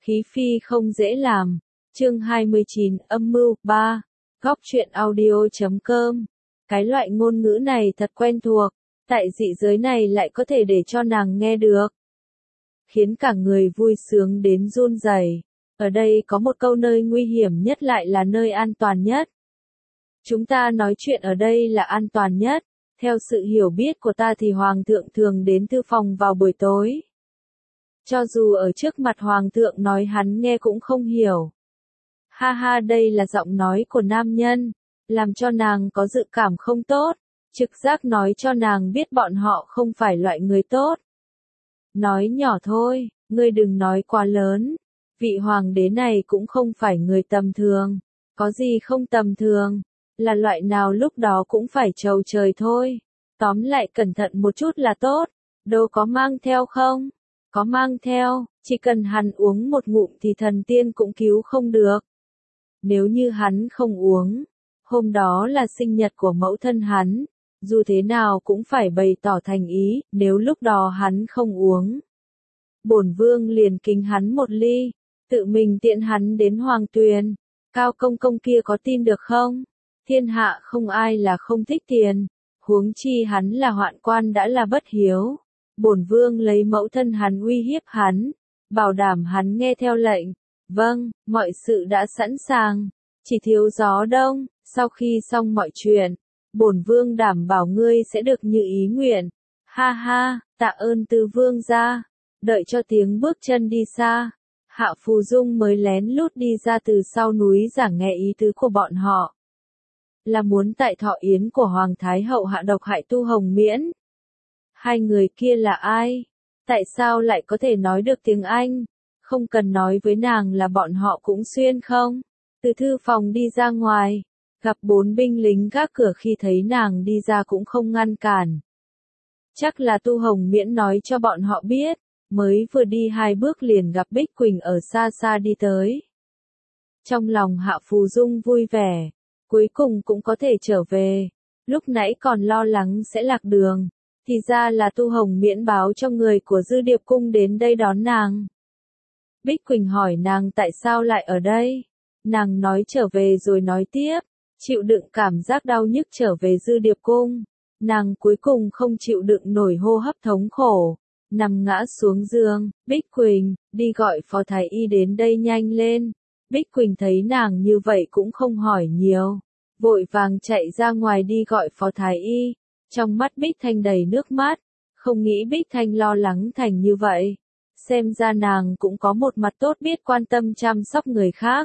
Khí phi không dễ làm. Chương 29, âm mưu 3. Góc truyện audio.com. Cái loại ngôn ngữ này thật quen thuộc, tại dị giới này lại có thể để cho nàng nghe được. Khiến cả người vui sướng đến run rẩy. Ở đây có một câu nơi nguy hiểm nhất lại là nơi an toàn nhất. Chúng ta nói chuyện ở đây là an toàn nhất. Theo sự hiểu biết của ta thì Hoàng thượng thường đến thư phòng vào buổi tối. Cho dù ở trước mặt Hoàng thượng nói hắn nghe cũng không hiểu. Ha ha, đây là giọng nói của nam nhân, làm cho nàng có dự cảm không tốt, trực giác nói cho nàng biết bọn họ không phải loại người tốt. Nói nhỏ thôi, ngươi đừng nói quá lớn, vị hoàng đế này cũng không phải người tầm thường, có gì không tầm thường, là loại nào lúc đó cũng phải trầu trời thôi, tóm lại cẩn thận một chút là tốt, đâu có mang theo không? Có mang theo, chỉ cần hắn uống một ngụm thì thần tiên cũng cứu không được. Nếu như hắn không uống, hôm đó là sinh nhật của mẫu thân hắn, dù thế nào cũng phải bày tỏ thành ý, nếu lúc đó hắn không uống. Bổn vương liền kính hắn một ly, tự mình tiện hắn đến hoàng tuyền, Cao công công kia có tin được không? Thiên hạ không ai là không thích tiền, huống chi hắn là hoạn quan đã là bất hiếu. Bổn vương lấy mẫu thân hắn uy hiếp hắn, bảo đảm hắn nghe theo lệnh. Vâng, mọi sự đã sẵn sàng, chỉ thiếu gió đông. Sau khi xong mọi chuyện, bổn vương đảm bảo ngươi sẽ được như ý nguyện. Ha ha, tạ ơn tứ vương gia. Đợi cho tiếng bước chân đi xa, Hạ Phù Dung mới lén lút đi ra từ sau núi giảng nghe ý tứ của bọn họ. Là muốn tại thọ yến của Hoàng Thái Hậu hạ độc hại Tu Hồng Miễn. Hai người kia là ai? Tại sao lại có thể nói được tiếng Anh? Không cần nói với nàng là bọn họ cũng xuyên không? Từ thư phòng đi ra ngoài, gặp 4 binh lính gác cửa, khi thấy nàng đi ra cũng không ngăn cản. Chắc là Tu Hồng Miễn nói cho bọn họ biết, mới vừa đi 2 bước liền gặp Bích Quỳnh ở xa xa đi tới. Trong lòng Hạ Phù Dung vui vẻ, cuối cùng cũng có thể trở về, lúc nãy còn lo lắng sẽ lạc đường. Thì ra là Tu Hồng Miễn báo cho người của Dư Điệp Cung đến đây đón nàng. Bích Quỳnh hỏi nàng tại sao lại ở đây. Nàng nói trở về rồi nói tiếp, chịu đựng cảm giác đau nhức trở về Dư Điệp Cung. Nàng cuối cùng không chịu đựng nổi hô hấp thống khổ, nằm ngã xuống giường. Bích Quỳnh, đi gọi phó thái y đến đây nhanh lên. Bích Quỳnh thấy nàng như vậy cũng không hỏi nhiều, vội vàng chạy ra ngoài đi gọi phó thái y. Trong mắt Bích Thanh đầy nước mắt, không nghĩ Bích Thanh lo lắng thành như vậy. Xem ra nàng cũng có một mặt tốt, biết quan tâm chăm sóc người khác.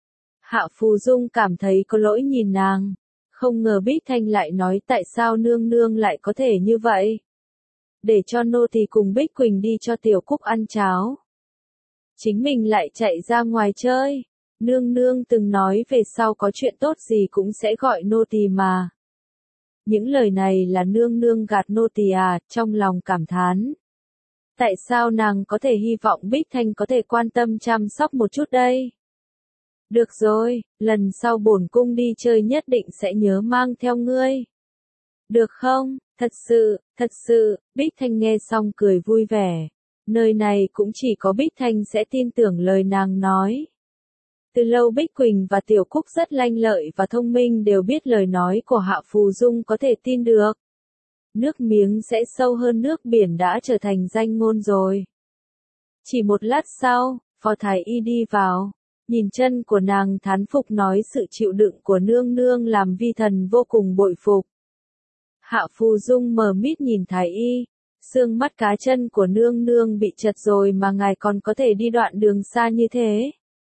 Hạ Phù Dung cảm thấy có lỗi nhìn nàng, không ngờ Bích Thanh lại nói tại sao nương nương lại có thể như vậy. Để cho nô tỳ cùng Bích Quỳnh đi cho Tiểu Cúc ăn cháo. Chính mình lại chạy ra ngoài chơi, nương nương từng nói về sau có chuyện tốt gì cũng sẽ gọi nô tỳ mà. Những lời này là nương nương gạt nô tỳ à, trong lòng cảm thán. Tại sao nàng có thể hy vọng Bích Thanh có thể quan tâm chăm sóc một chút đây? Được rồi, lần sau bổn cung đi chơi nhất định sẽ nhớ mang theo ngươi. Được không? Thật sự, Bích Thanh nghe xong cười vui vẻ. Nơi này cũng chỉ có Bích Thanh sẽ tin tưởng lời nàng nói. Từ lâu Bích Quỳnh và Tiểu Cúc rất lanh lợi và thông minh, đều biết lời nói của Hạ Phù Dung có thể tin được. Nước miếng sẽ sâu hơn nước biển đã trở thành danh ngôn rồi. Chỉ một lát sau, phó thái y đi vào, nhìn chân của nàng thán phục nói sự chịu đựng của nương nương làm vi thần vô cùng bội phục. Hạ Phù Dung mờ mịt nhìn thái y, xương mắt cá chân của nương nương bị chật rồi mà ngài còn có thể đi đoạn đường xa như thế.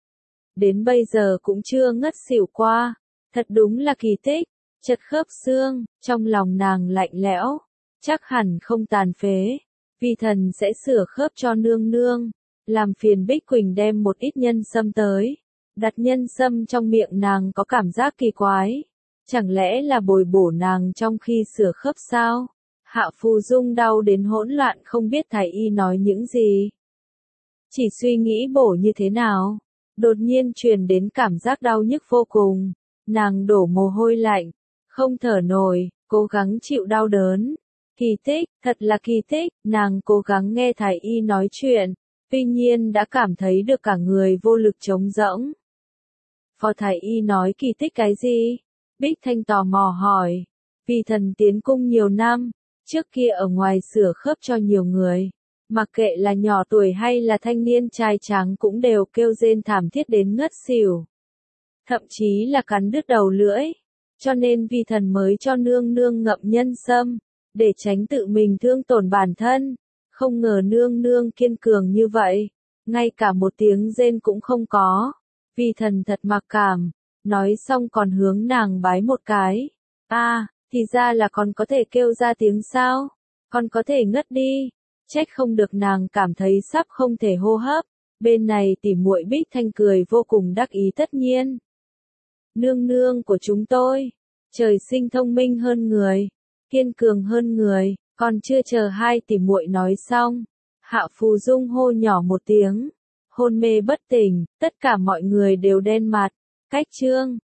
Đến bây giờ cũng chưa ngất xỉu qua, thật đúng là kỳ tích. Chật khớp xương, trong lòng nàng lạnh lẽo, chắc hẳn không tàn phế, vi thần sẽ sửa khớp cho nương nương. Làm phiền Bích Quỳnh đem một ít nhân sâm tới. Đặt nhân sâm trong miệng nàng có cảm giác kỳ quái, chẳng lẽ là bồi bổ nàng trong khi sửa khớp sao? Hạ Phù Dung đau đến hỗn loạn, không biết thái y nói những gì. Chỉ suy nghĩ bổ như thế nào, đột nhiên truyền đến cảm giác đau nhức vô cùng, nàng đổ mồ hôi lạnh, không thở nổi, cố gắng chịu đau đớn. Kỳ tích, thật là kỳ tích, nàng cố gắng nghe thái y nói chuyện, tuy nhiên đã cảm thấy được cả người vô lực trống rỗng. Phó Thái Y nói kỳ tích cái gì? Bích Thanh tò mò hỏi. Vì thần tiến cung nhiều năm, trước kia ở ngoài sửa khớp cho nhiều người. Mặc kệ là nhỏ tuổi hay là thanh niên trai tráng cũng đều kêu rên thảm thiết đến ngất xỉu. Thậm chí là cắn đứt đầu lưỡi. Cho nên vi thần mới cho nương nương ngậm nhân sâm, để tránh tự mình thương tổn bản thân. Không ngờ nương nương kiên cường như vậy, ngay cả một tiếng rên cũng không có. Vi thần thật mặc cảm, nói xong còn hướng nàng bái một cái. Thì ra là con có thể kêu ra tiếng sao? Con có thể ngất đi. Trách không được nàng cảm thấy sắp không thể hô hấp. Bên này tỉ muội Bích Thanh cười vô cùng đắc ý tất nhiên. Nương nương của chúng tôi, trời sinh thông minh hơn người, kiên cường hơn người, còn chưa chờ hai tỉ muội nói xong. Hạ Phù Dung hô nhỏ một tiếng, hôn mê bất tỉnh, tất cả mọi người đều đen mặt. Cách chương